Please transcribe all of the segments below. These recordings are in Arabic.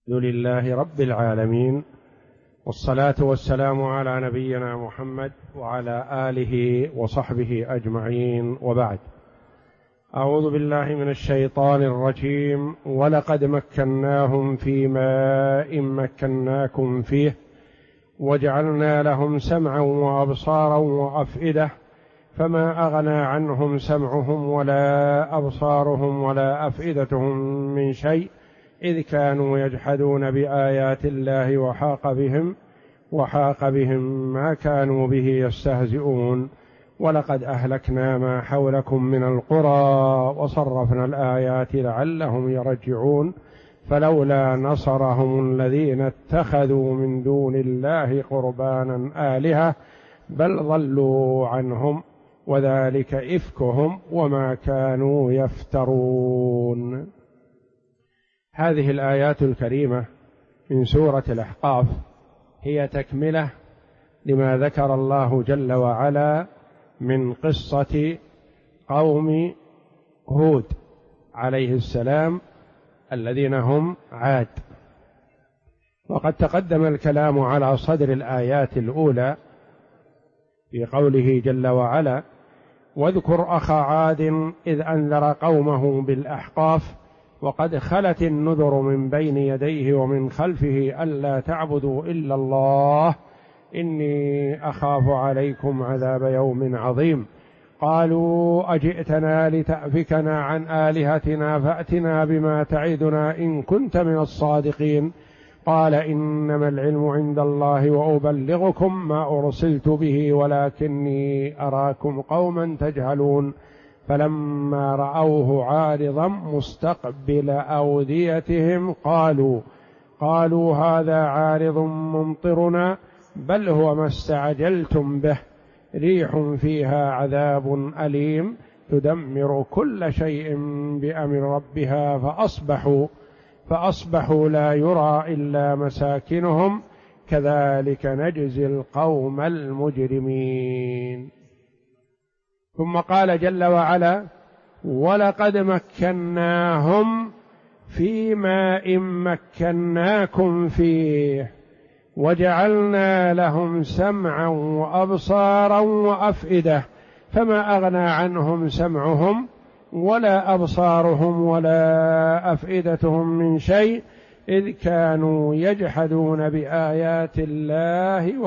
الحمد لله رب العالمين، والصلاة والسلام على نبينا محمد وعلى آله وصحبه أجمعين، وبعد. أعوذ بالله من الشيطان الرجيم. ولقد مكناهم في ماء مكناكم فيه وجعلنا لهم سمعا وأبصارا وأفئدة فما أغنى عنهم سمعهم ولا أبصارهم ولا أفئدتهم من شيء إذ كانوا يجحدون بآيات الله وحاق بهم ما كانوا به يستهزئون. ولقد أهلكنا ما حولكم من القرى وصرفنا الآيات لعلهم يرجعون فلولا نصرهم الذين اتخذوا من دون الله قربانا آلهة بل ضلوا عنهم وذلك إفكهم وما كانوا يفترون. هذه الآيات الكريمة من سورة الأحقاف هي تكملة لما ذكر الله جل وعلا من قصة قوم هود عليه السلام الذين هم عاد. وقد تقدم الكلام على صدر الآيات الأولى في قوله جل وعلا: واذكر أخا عاد إذ أنذر قومه بالأحقاف وقد خلت النذر من بين يديه ومن خلفه ألا تعبدوا إلا الله إني أخاف عليكم عذاب يوم عظيم. قالوا أجئتنا لتأفكنا عن آلهتنا فأتنا بما تعدنا إن كنت من الصادقين. قال إنما العلم عند الله وأبلغكم ما أرسلت به ولكني أراكم قوما تجهلون. فلما رأوه عارضا مستقبل أوديتهم قالوا هذا عارض ممطرنا بل هو ما استعجلتم به ريح فيها عذاب أليم تدمر كل شيء بأمر ربها فأصبحوا لا يرى إلا مساكنهم كذلك نجزي القوم المجرمين. ثم قال جل وعلا: ولقد مكناهم في ماء مكناكم فيه وجعلنا لهم سمعا وأبصارا وأفئدة فما أغنى عنهم سمعهم ولا أبصارهم ولا أفئدتهم من شيء إذ كانوا يجحدون بآيات الله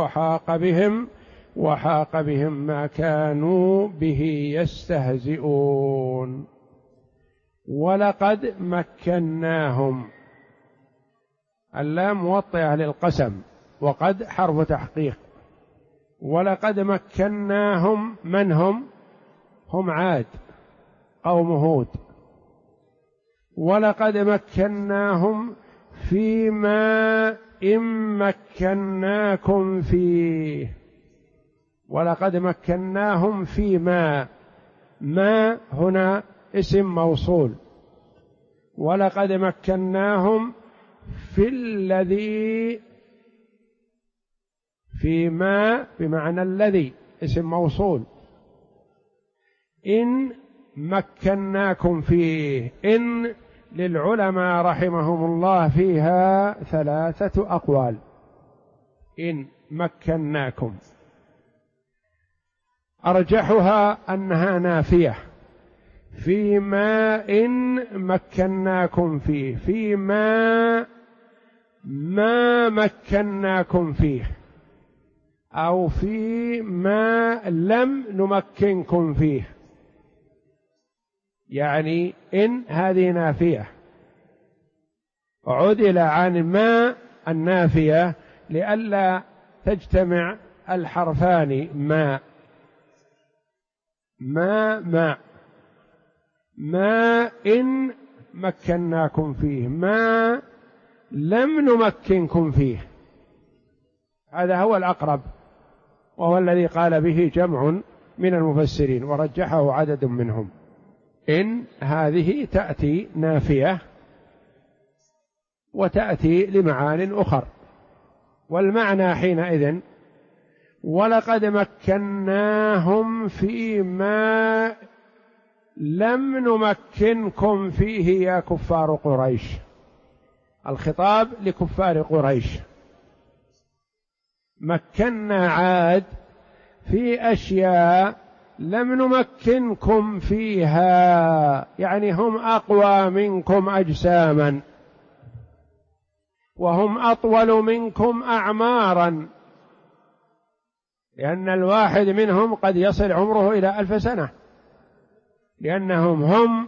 وحاق بهم ما كانوا به يستهزئون. ولقد مكناهم، اللام موطئة للقسم، وقد حرف تحقيق. ولقد مكناهم، من هم عاد قوم هود. ولقد مكناهم في ماء مكناكم فيه. ولقد مكناهم في ماء هنا اسم موصول. ولقد مكناهم في ماء بمعنى الذي اسم موصول. إن مكناكم فيه، إن للعلماء رحمهم الله فيها 3 أقوال. إن مكناكم أرجحها أنها نافية. في ماء مكناكم فيه، في ماء ما مكناكم فيه، أو في ما لم نمكنكم فيه. يعني إن هذه نافية، عدل عن ما النافية لئلا تجتمع الحرفان ما إن مكناكم فيه، ما لم نمكنكم فيه. هذا هو الأقرب، وهو الذي قال به جمع من المفسرين ورجحه عدد منهم. إن هذه تأتي نافية وتأتي لمعان أخر، والمعنى حينئذ ولقد مكناهم فيما لم نمكنكم فيه يا كفار قريش. الخطاب لكفار قريش. مكنا عاد في أشياء لم نمكنكم فيها، يعني هم أقوى منكم أجساما وهم أطول منكم أعمارا، لأن الواحد منهم قد يصل عمره إلى 1000 سنة، لأنهم هم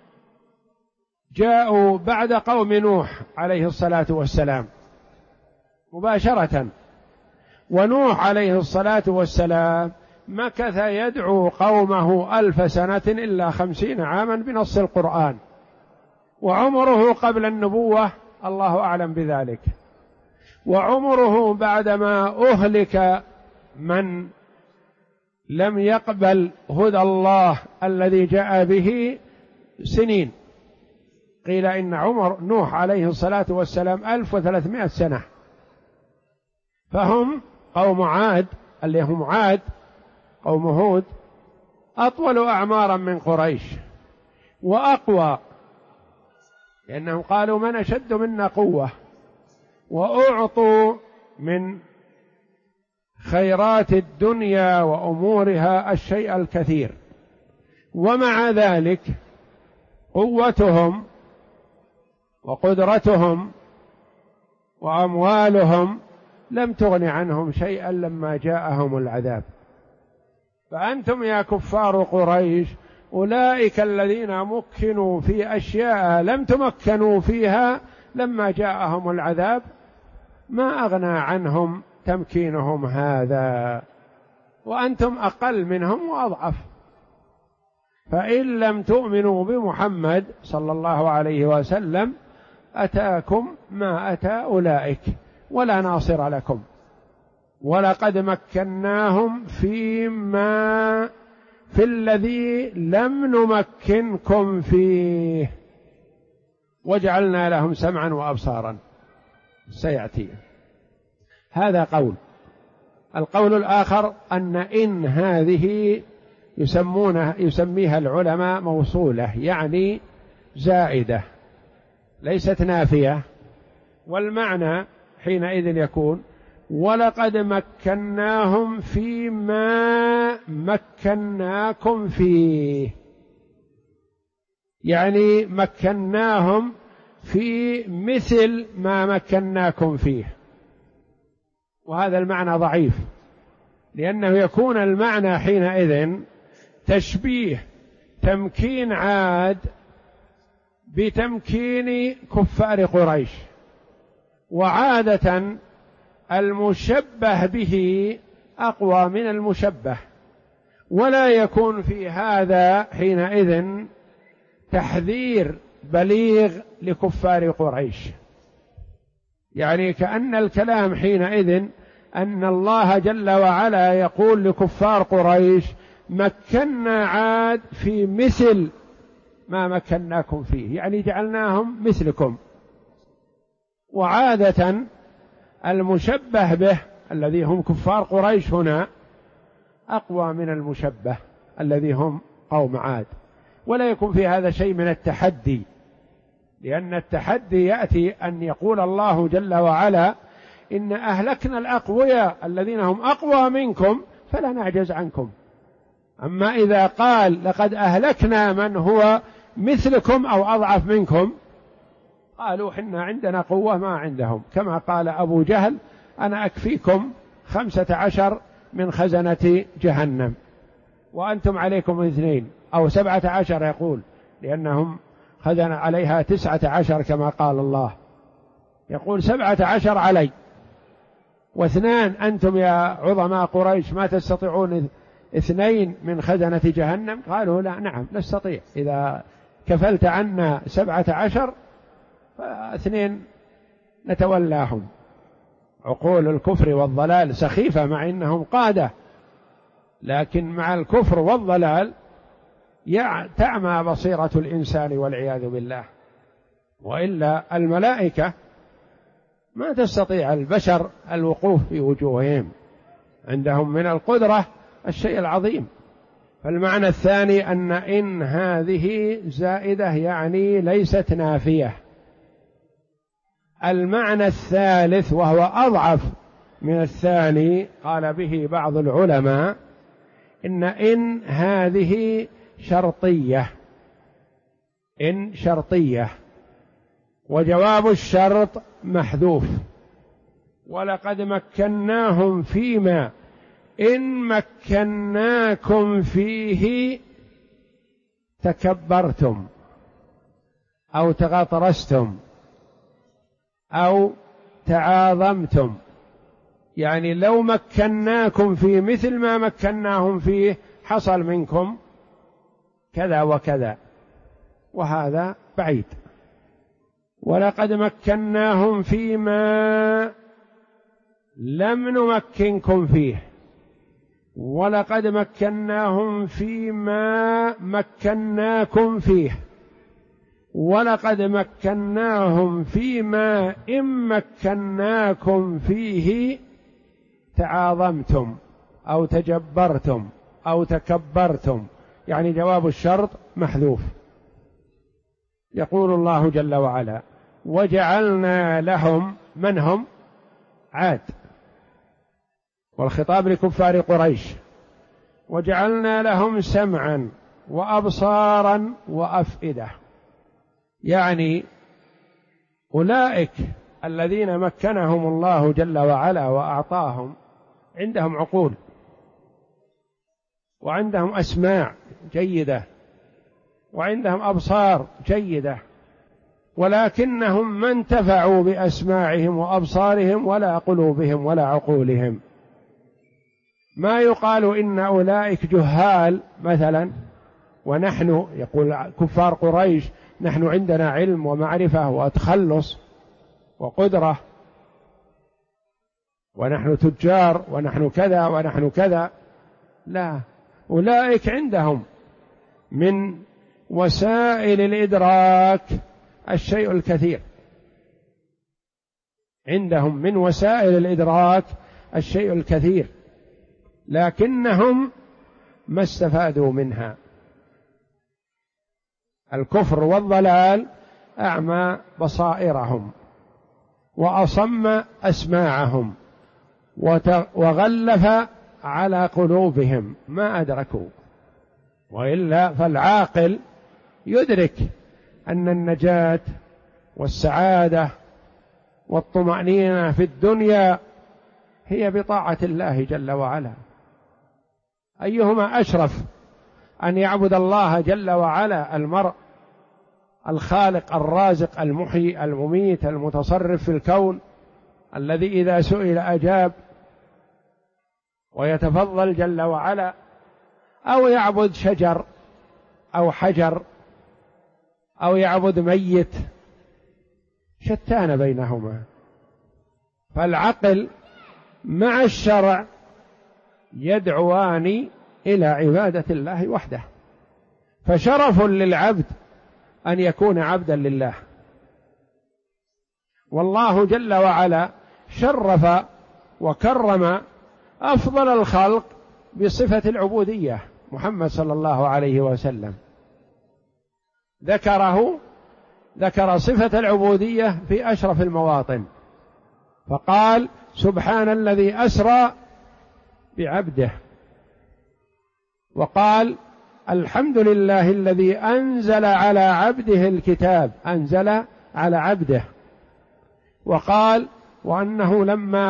جاءوا بعد قوم نوح عليه الصلاة والسلام مباشرة، ونوح عليه الصلاة والسلام مكث يدعو قومه 1000 سنة إلا 50 عاما بنص القرآن، وعمره قبل النبوة الله أعلم بذلك، وعمره بعدما أهلك من لم يقبل هدى الله الذي جاء به سنين. قيل إن عمر نوح عليه الصلاة والسلام 1300 سنة. فهم قوم عاد اللي هم عاد قوم هود أطول أعمارا من قريش وأقوى، لأنهم قالوا من أشد منا قوة، وأعطوا من خيرات الدنيا وأمورها الشيء الكثير، ومع ذلك قوتهم وقدرتهم وأموالهم لم تغن عنهم شيئا لما جاءهم العذاب. فأنتم يا كفار قريش أولئك الذين مكنوا في أشياء لم تمكنوا فيها لما جاءهم العذاب ما أغنى عنهم تمكينهم هذا، وأنتم أقل منهم وأضعف. فإن لم تؤمنوا بمحمد صلى الله عليه وسلم أتاكم ما أتى أولئك ولا ناصر لكم، ولقد مكناهم في الذي لم نمكنكم فيه وجعلنا لهم سمعا وأبصارا. سيأتي هذا قول. القول الآخر أن إن هذه يسميها العلماء موصولة، يعني زائدة ليست نافية، والمعنى حينئذ يكون ولقد مكناهم فيما مكناكم فيه، يعني مكناهم في مثل ما مكناكم فيه. وهذا المعنى ضعيف، لأنه يكون المعنى حينئذ تشبيه تمكين عاد بتمكين كفار قريش، وعادة المشبه به أقوى من المشبه، ولا يكون في هذا حينئذ تحذير بليغ لكفار قريش، يعني كأن الكلام حينئذ أن الله جل وعلا يقول لكفار قريش مكنا عاد في مثل ما مكناكم فيه، يعني جعلناهم مثلكم. وعادة المشبه به الذي هم كفار قريش هنا أقوى من المشبه الذي هم قوم عاد، ولا يكون في هذا شيء من التحدي، لأن التحدي يأتي أن يقول الله جل وعلا إن أهلكنا الأقوياء الذين هم أقوى منكم فلا نعجز عنكم. أما إذا قال لقد أهلكنا من هو مثلكم أو أضعف منكم، قالوا حنا عندنا قوة ما عندهم، كما قال أبو جهل أنا أكفيكم 15 من خزنة جهنم وأنتم عليكم 2 أو 17 يقول، لأنهم خزن عليها 19 كما قال الله، يقول 17 علي و2 أنتم يا عظماء قريش ما تستطيعون 2 من خزنة جهنم. قالوا لا نعم نستطيع، إذا كفلت عنا 17 ف2 نتولاهم. عقول الكفر والضلال سخيفة مع إنهم قادة، لكن مع الكفر والضلال تعمى بصيرة الإنسان والعياذ بالله. وإلا الملائكة ما تستطيع البشر الوقوف في وجوههم، عندهم من القدرة الشيء العظيم. فالمعنى الثاني أن إن هذه زائدة، يعني ليست نافية، المعنى الثالث وهو أضعف من الثاني قال به بعض العلماء إن هذه شرطية، إن شرطية، وجواب الشرط محذوف. ولقد مكناهم فيما إن مكناكم فيه تكبرتم أو تغطرستم أو تعاظمتم، يعني لو مكناكم في مثل ما مكناهم فيه حصل منكم كذا وكذا، وهذا بعيد. ولقد مكناهم فيما لم نمكنكم فيه، ولقد مكناهم فيما مكناكم فيه، ولقد مكناهم فيما إن مكناكم فيه تعاظمتم أو تجبرتم أو تكبرتم، يعني جواب الشرط محذوف. يقول الله جل وعلا: وجعلنا لهم، من هم؟ عاد، والخطاب لكفار قريش. وجعلنا لهم سمعا وأبصارا وأفئدة، يعني أولئك الذين مكنهم الله جل وعلا وأعطاهم عندهم عقول وعندهم أسماع جيدة وعندهم أبصار جيدة، ولكنهم ما انتفعوا بأسماعهم وأبصارهم ولا قلوبهم ولا عقولهم. ما يقال إن أولئك جهال مثلا، ونحن، يقول كفار قريش، نحن عندنا علم ومعرفة وتخلص وقدرة، ونحن تجار، ونحن كذا ونحن كذا. لا، أولئك عندهم من وسائل الإدراك الشيء الكثير، عندهم من وسائل الإدراك الشيء الكثير، لكنهم ما استفادوا منها. الكفر والضلال أعمى بصائرهم وأصم أسماعهم وغلف على قلوبهم، ما أدركوا. وإلا فالعاقل يدرك أن النجاة والسعادة والطمأنينة في الدنيا هي بطاعة الله جل وعلا. أيهما أشرف، أن يعبد الله جل وعلا المرء الخالق الرازق المحيي المميت المتصرف في الكون الذي إذا سئل أجاب ويتفضل جل وعلا، أو يعبد شجر أو حجر أو يعبد ميت؟ شتان بينهما. فالعقل مع الشرع يدعوان إلى عبادة الله وحده، فشرف للعبد أن يكون عبدا لله. والله جل وعلا شرف وكرم أفضل الخلق بصفة العبودية، محمد صلى الله عليه وسلم ذكر صفة العبودية في أشرف المواطن، فقال: سبحان الذي أسرى بعبده، وقال: الحمد لله الذي أنزل على عبده الكتاب، أنزل على عبده، وقال: وأنه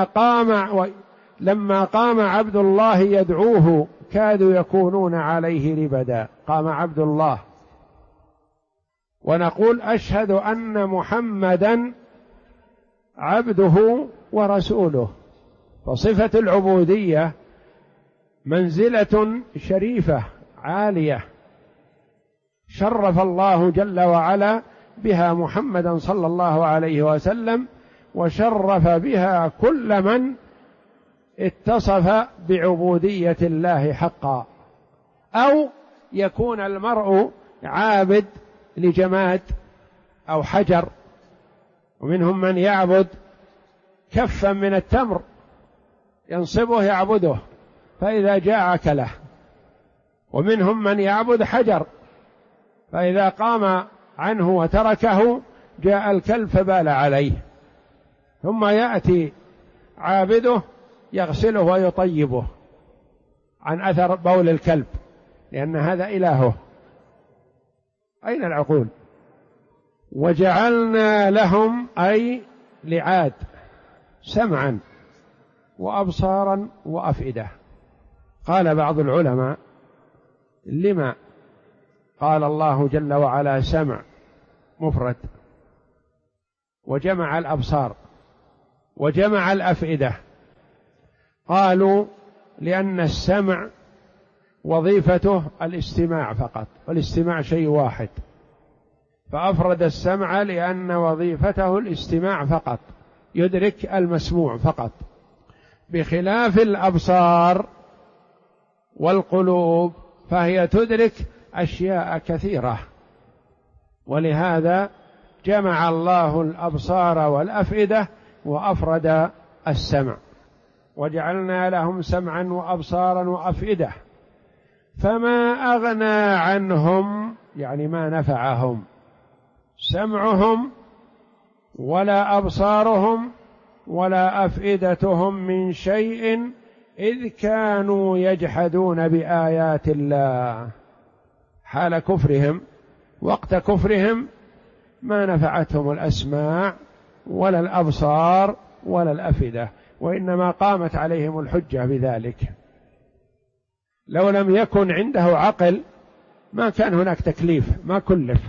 لما قام عبد الله يدعوه كادوا يكونون عليه لبدا، قام عبد الله. ونقول: أشهد أن محمدا عبده ورسوله. فصفة العبودية منزلة شريفة عالية، شرف الله جل وعلا بها محمدا صلى الله عليه وسلم، وشرف بها كل من اتصف بعبودية الله حقا. أو يكون المرء عابد لجماد أو حجر، ومنهم من يعبد كفا من التمر ينصبه يعبده فإذا جاع أكله، ومنهم من يعبد حجر فإذا قام عنه وتركه جاء الكلب فبال عليه. ثم يأتي عابده يغسله ويطيبه عن أثر بول الكلب، لأن هذا إلهه. أين العقول؟ وجعلنا لهم أي لعاد سمعا وأبصارا وأفئدة. قال بعض العلماء: لما قال الله جل وعلا سمع مفرد وجمع الأبصار وجمع الأفئدة؟ قالوا: لأن السمع وظيفته الاستماع فقط، والاستماع شيء واحد، فأفرد السمع لأن وظيفته الاستماع فقط، يدرك المسموع فقط، بخلاف الأبصار والقلوب فهي تدرك أشياء كثيرة، ولهذا جمع الله الأبصار والأفئدة وأفرد السمع. وجعلنا لهم سمعا وأبصارا وأفئدة فما أغنى عنهم، يعني ما نفعهم سمعهم ولا أبصارهم ولا أفئدتهم من شيء إذ كانوا يجحدون بآيات الله. حال كفرهم، وقت كفرهم، ما نفعتهم الأسماع ولا الأبصار ولا الأفئدة، وإنما قامت عليهم الحجة بذلك. لو لم يكن عنده عقل ما كان هناك تكليف، ما كلف،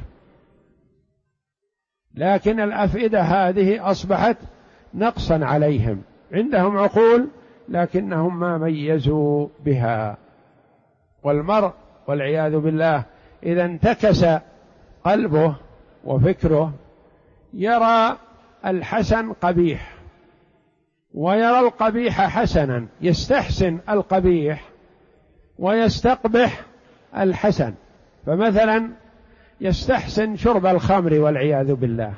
لكن الأفئدة هذه أصبحت نقصا عليهم، عندهم عقول لكنهم ما ميزوا بها. والمرء والعياذ بالله إذا انتكس قلبه وفكره يرى الحسن قبيح ويرى القبيح حسنا، يستحسن القبيح ويستقبح الحسن. فمثلا يستحسن شرب الخمر والعياذ بالله،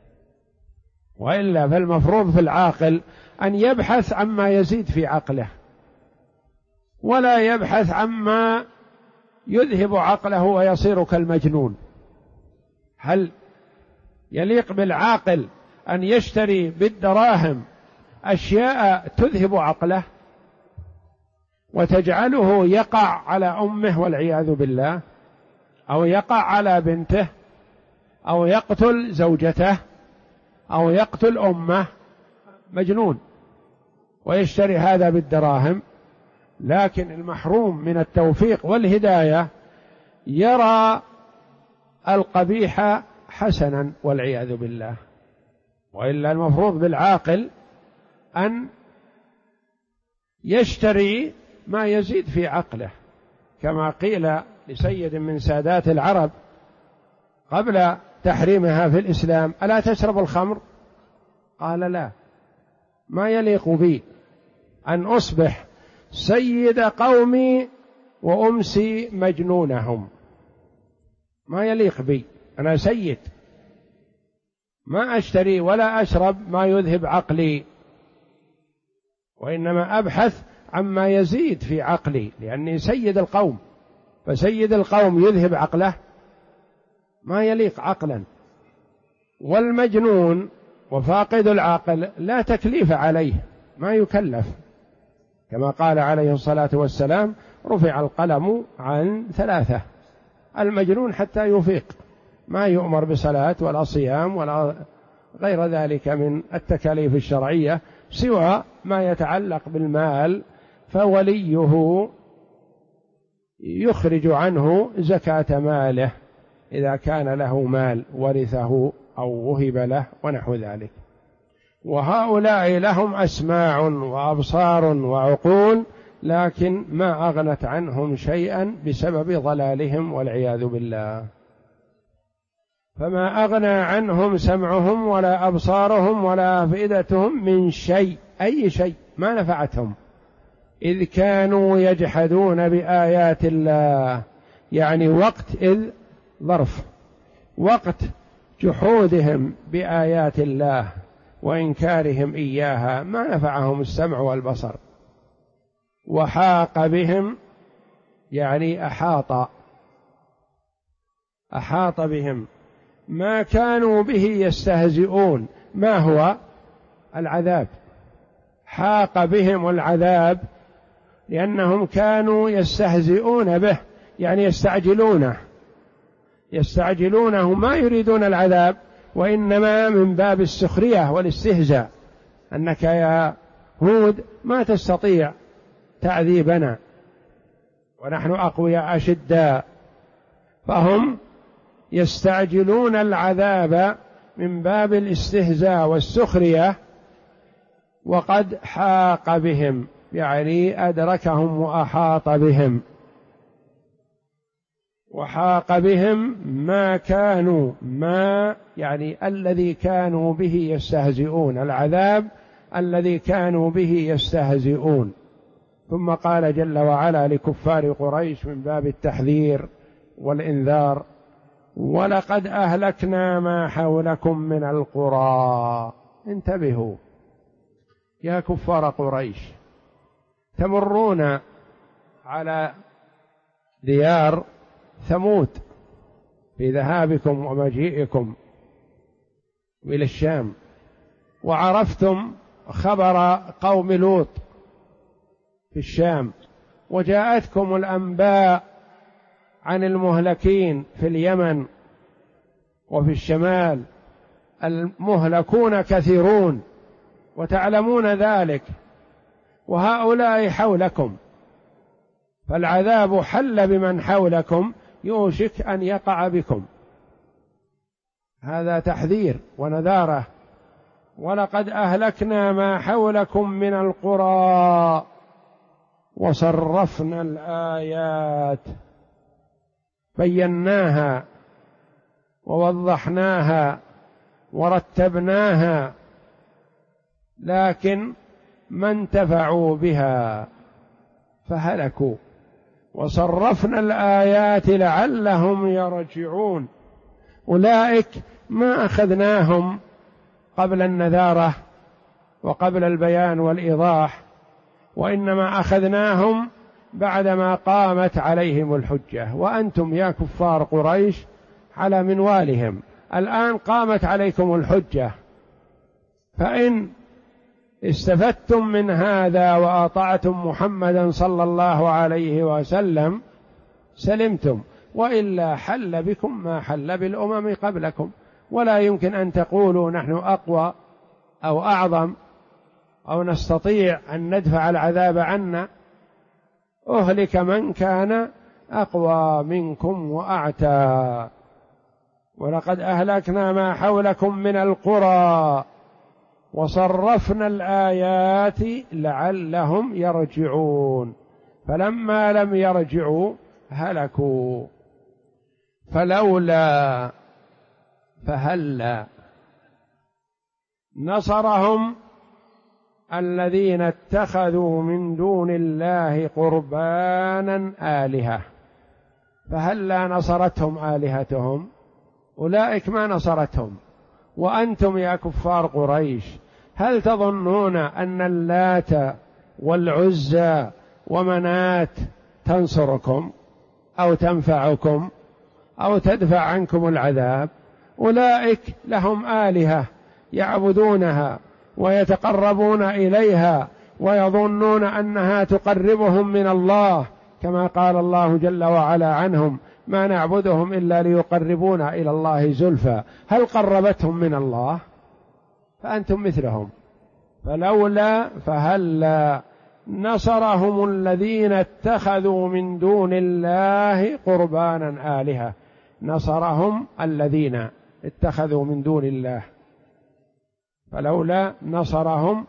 وإلا فالمفروض في العاقل أن يبحث عما يزيد في عقله، ولا يبحث عما يذهب عقله ويصير كالمجنون. هل يليق بالعاقل أن يشتري بالدراهم أشياء تذهب عقله وتجعله يقع على أمه والعياذ بالله، أو يقع على بنته، أو يقتل زوجته، أو يقتل أمه؟ مجنون، ويشتري هذا بالدراهم. لكن المحروم من التوفيق والهداية يرى القبيح حسنا والعياذ بالله. وإلا المفروض بالعاقل أن يشتري ما يزيد في عقله، كما قيل لسيد من سادات العرب قبل تحريمها في الإسلام: ألا تشرب الخمر؟ قال: لا، ما يليق بي أن أصبح سيد قومي وأمسي مجنونهم، ما يليق بي، أنا سيد، ما أشتري ولا أشرب ما يذهب عقلي، وإنما أبحث عما يزيد في عقلي، لأني سيد القوم، فسيد القوم يذهب عقله؟ ما يليق عقلا. والمجنون وفاقد العقل لا تكليف عليه، ما يكلف، كما قال عليه الصلاة والسلام: رفع القلم عن 3: المجنون حتى يفيق، ما يؤمر بصلاة ولا صيام ولا غير ذلك من التكاليف الشرعية سوى ما يتعلق بالمال، فوليه يخرج عنه زكاة ماله إذا كان له مال ورثه أو وهب له ونحو ذلك. وهؤلاء لهم أسماع وأبصار وعقول لكن ما أغنت عنهم شيئا بسبب ضلالهم والعياذ بالله. فما أغنى عنهم سمعهم ولا أبصارهم ولا أفئدتهم من شيء، أي شيء ما نفعتهم، إذ كانوا يجحدون بآيات الله، يعني وقت، إذ ظرف، وقت جحودهم بآيات الله وإنكارهم إياها ما نفعهم السمع والبصر. وحاق بهم يعني أحاط بهم ما كانوا به يستهزئون. ما هو؟ العذاب، حاق بهم العذاب لأنهم كانوا يستهزئون به، يعني يستعجلونه، ما يريدون العذاب، وإنما من باب السخرية والاستهزاء، أنك يا هود ما تستطيع تعذيبنا ونحن أقوياء أشداء، فهم يستعجلون العذاب من باب الاستهزاء والسخرية، وقد حاق بهم يعني أدركهم وأحاط بهم، وحاق بهم ما يعني الذي كانوا به يستهزئون، العذاب الذي كانوا به يستهزئون. ثم قال جل وعلا لكفار قريش من باب التحذير والإنذار: ولقد أهلكنا ما حولكم من القرى. انتبهوا يا كفار قريش، تمرون على ديار ثمود في ذهابكم ومجيئكم إلى الشام، وعرفتم خبر قوم لوط في الشام، وجاءتكم الأنباء عن المهلكين في اليمن وفي الشمال، المهلكون كثيرون وتعلمون ذلك، وهؤلاء حولكم، فالعذاب حل بمن حولكم يوشك أن يقع بكم. هذا تحذير ونذارة. ولقد أهلكنا ما حولكم من القرى وصرفنا الآيات، بيناها ووضحناها ورتبناها، لكن ما انتفعوا بها فهلكوا. وصرفنا الآيات لعلهم يرجعون، أولئك ما أخذناهم قبل النذارة وقبل البيان والإيضاح، وإنما أخذناهم بعدما قامت عليهم الحجة، وأنتم يا كفار قريش على منوالهم، الآن قامت عليكم الحجة، فإن استفدتم من هذا وأطعتم محمدا صلى الله عليه وسلم سلمتم، وإلا حل بكم ما حل بالأمم قبلكم. ولا يمكن أن تقولوا نحن أقوى أو أعظم أو نستطيع أن ندفع العذاب عنا. أهلك من كان أقوى منكم وأعتى. ولقد أهلكنا ما حولكم من القرى وصرفنا الآيات لعلهم يرجعون، فلما لم يرجعوا هلكوا. فلولا فهلا نصرهم الذين اتخذوا من دون الله قربانا آلهة. فهلا نصرتهم آلهتهم؟ أولئك ما نصرتهم. وأنتم يا كفار قريش هل تظنون أن اللات والعزى ومنات تنصركم أو تنفعكم أو تدفع عنكم العذاب؟ أولئك لهم آلهة يعبدونها ويتقربون إليها ويظنون أنها تقربهم من الله، كما قال الله جل وعلا عنهم: ما نعبدهم إلا ليقربونا إلى الله زلفى. هل قربتهم من الله؟ فأنتم مثلهم. فلولا فهلا نصرهم الذين اتخذوا من دون الله قربانا آلهة. نصرهم الذين اتخذوا من دون الله، فلولا نصرهم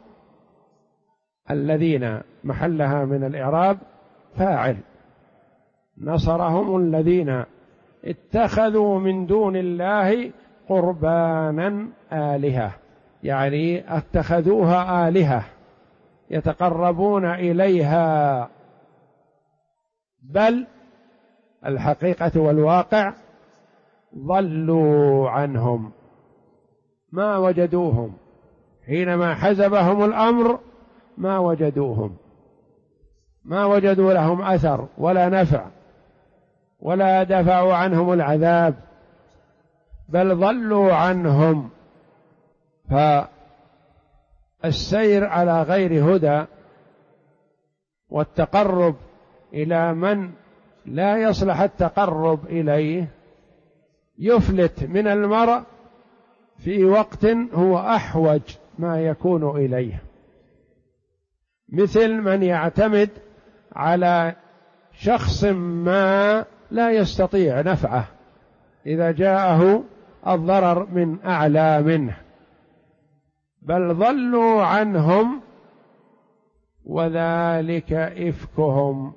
الذين محلها من الإعراب فاعل، نصرهم الذين اتخذوا من دون الله قربانا آلهة، يعني اتخذوها آلهة يتقربون إليها، بل الحقيقة والواقع ضلوا عنهم، ما وجدوهم حينما حزبهم الأمر، ما وجدوهم، ما وجدوا لهم أثر ولا نفع ولا دفعوا عنهم العذاب، بل ضلوا عنهم. السير على غير هدى والتقرب إلى من لا يصلح التقرب إليه يفلت من المرء في وقت هو أحوج ما يكون إليه، مثل من يعتمد على شخص ما لا يستطيع نفعه إذا جاءه الضرر من أعلى منه، بل ضلوا عنهم وذلك إفكهم،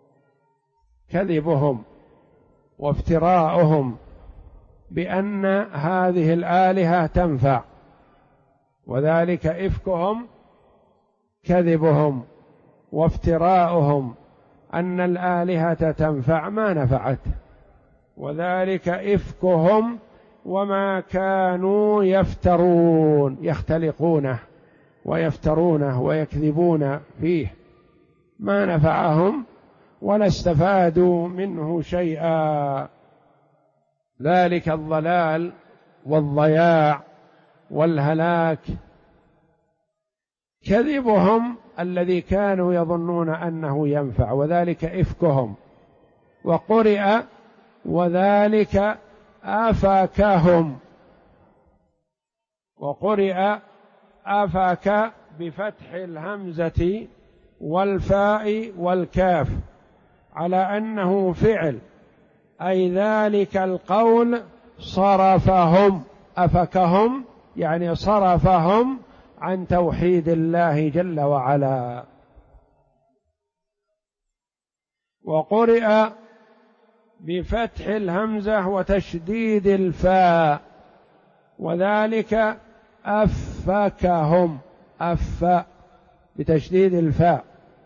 كذبهم وافتراؤهم بأن هذه الآلهة تنفع، وذلك إفكهم كذبهم وافتراؤهم أن الآلهة تنفع ما نفعت، وذلك إفكهم وما كانوا يفترون، يختلقونه ويفترونه ويكذبون فيه، ما نفعهم ولا استفادوا منه شيئا. ذلك الضلال والضياع والهلاك كذبهم الذي كانوا يظنون أنه ينفع، وذلك إفكهم. وقرئ وذلك آفاكهم، وقرئ آفاك بفتح الهمزة والفاء والكاف على أنه فعل، أي ذلك القول صرفهم، أفكهم يعني صرفهم عن توحيد الله جل وعلا. وقرئ بفتح الهمزة وتشديد الفاء وذلك أفكهم، أف بتشديد الفاء،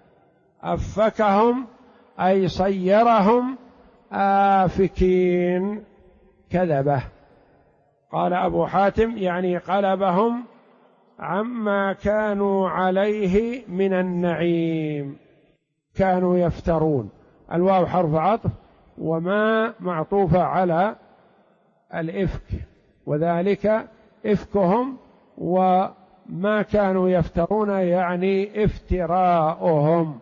أفكهم أي صيرهم آفكين كذبة. قال أبو حاتم يعني قلبهم عما كانوا عليه من النعيم، كانوا يفترون، الواو حرف عطف وما معطوفة على الإفك، وذلك إفكهم وما كانوا يفترون يعني افتراؤهم.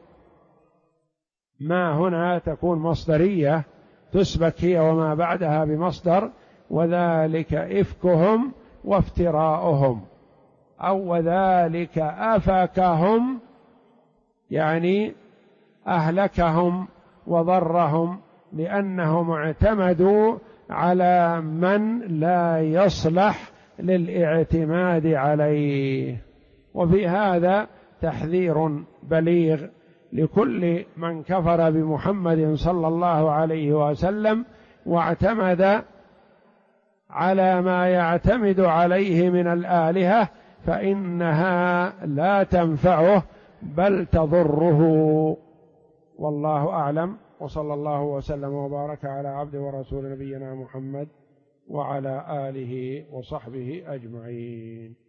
ما هنا تكون مصدرية تسبك هي وما بعدها بمصدر، وذلك إفكهم وافتراؤهم، أو وذلك أفكهم يعني أهلكهم وضرهم، لأنهم اعتمدوا على من لا يصلح للاعتماد عليه. وفي هذا تحذير بليغ لكل من كفر بمحمد صلى الله عليه وسلم واعتمد على ما يعتمد عليه من الآلهة، فإنها لا تنفعه بل تضره. والله أعلم، وصلى الله وسلم وبارك على عبده ورسول نبينا محمد وعلى آله وصحبه أجمعين.